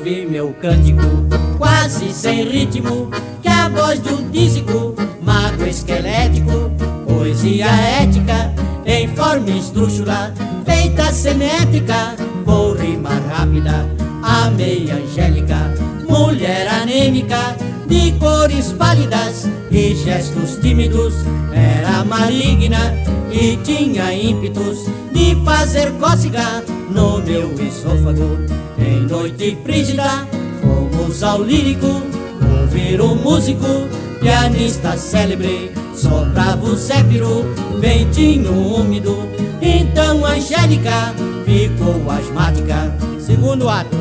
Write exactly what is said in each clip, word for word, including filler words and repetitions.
ouve meu cântico, quase sem ritmo, que a voz de um dízico, magro esquelético, poesia ética, em forma esdrúxula, feita simétrica, com rima rápida, a meia angélica, mulher anêmica, de cores pálidas e gestos tímidos, era maligna e tinha ímpetos de fazer cócega no meu esôfago. Em noite frígida fomos ao lírico, ouvir um músico, pianista célebre, soprava o zéfiro, ventinho úmido. Então Angélica ficou asmática. Segundo ato,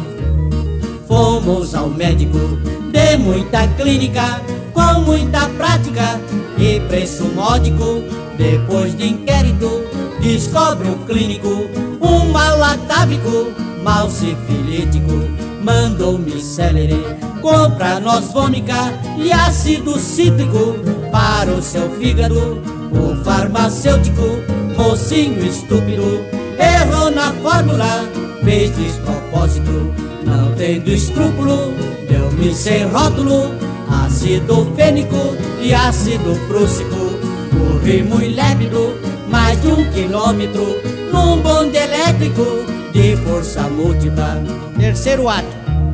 fomos ao médico, de muita clínica, com muita prática e preço módico. Depois de inquérito, descobre o clínico um mal atávico, mal sifilítico. Mandou-me célere, compra noz vômica e ácido cítrico para o seu fígado. O farmacêutico, mocinho estúpido, errou na fórmula, fez despropósito. Não tendo escrúpulo, deu-me sem rótulo ácido fênico e ácido prússico. Corri muito lépido, mais de um quilômetro, num bonde elétrico de força múltipla. Terceiro ato,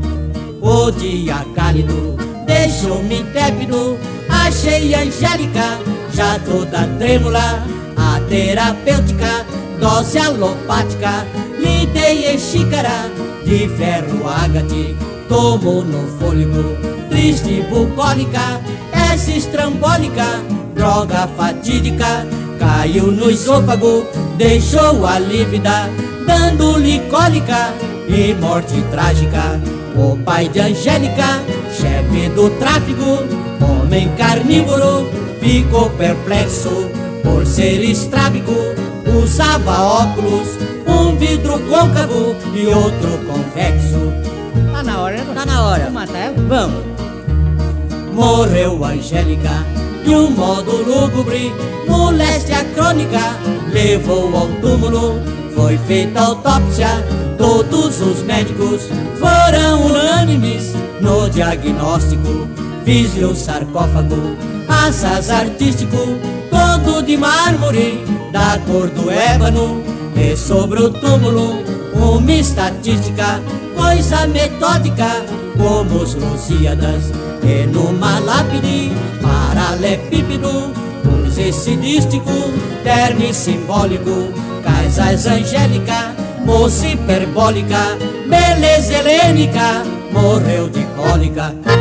o dia cálido deixou-me tépido. Achei Angélica já toda trêmula, a terapêutica, dose alopática, lhe dei em xícara de ferro ágate. Tomou no fôlego, triste bucólica, essa estrambólica, droga fatídica, caiu no esôfago, deixou-a lívida, dando-lhe cólica e morte trágica. O pai de Angélica, chefe do tráfico, homem carnívoro, ficou perplexo por ser estrábico. Usava óculos, um vidro côncavo e outro convexo. Tá na hora, né? Tá na hora. Vamos matar ela? Vamos. Morreu Angélica de um modo lúgubre, moléstia crônica, levou ao túmulo. Foi feita autópsia, todos os médicos foram unânimes no diagnóstico. Fiz-lhe um sarcófago, assaz artístico, todo de mármore, da cor do ébano. E sobre o túmulo uma estatística, coisa metódica, como os Lusíadas. E numa lápide, paralelepípedo, pus esse dístico, terno simbólico, casais Angélica, moça hiperbólica, beleza helênica, morreu de cólica.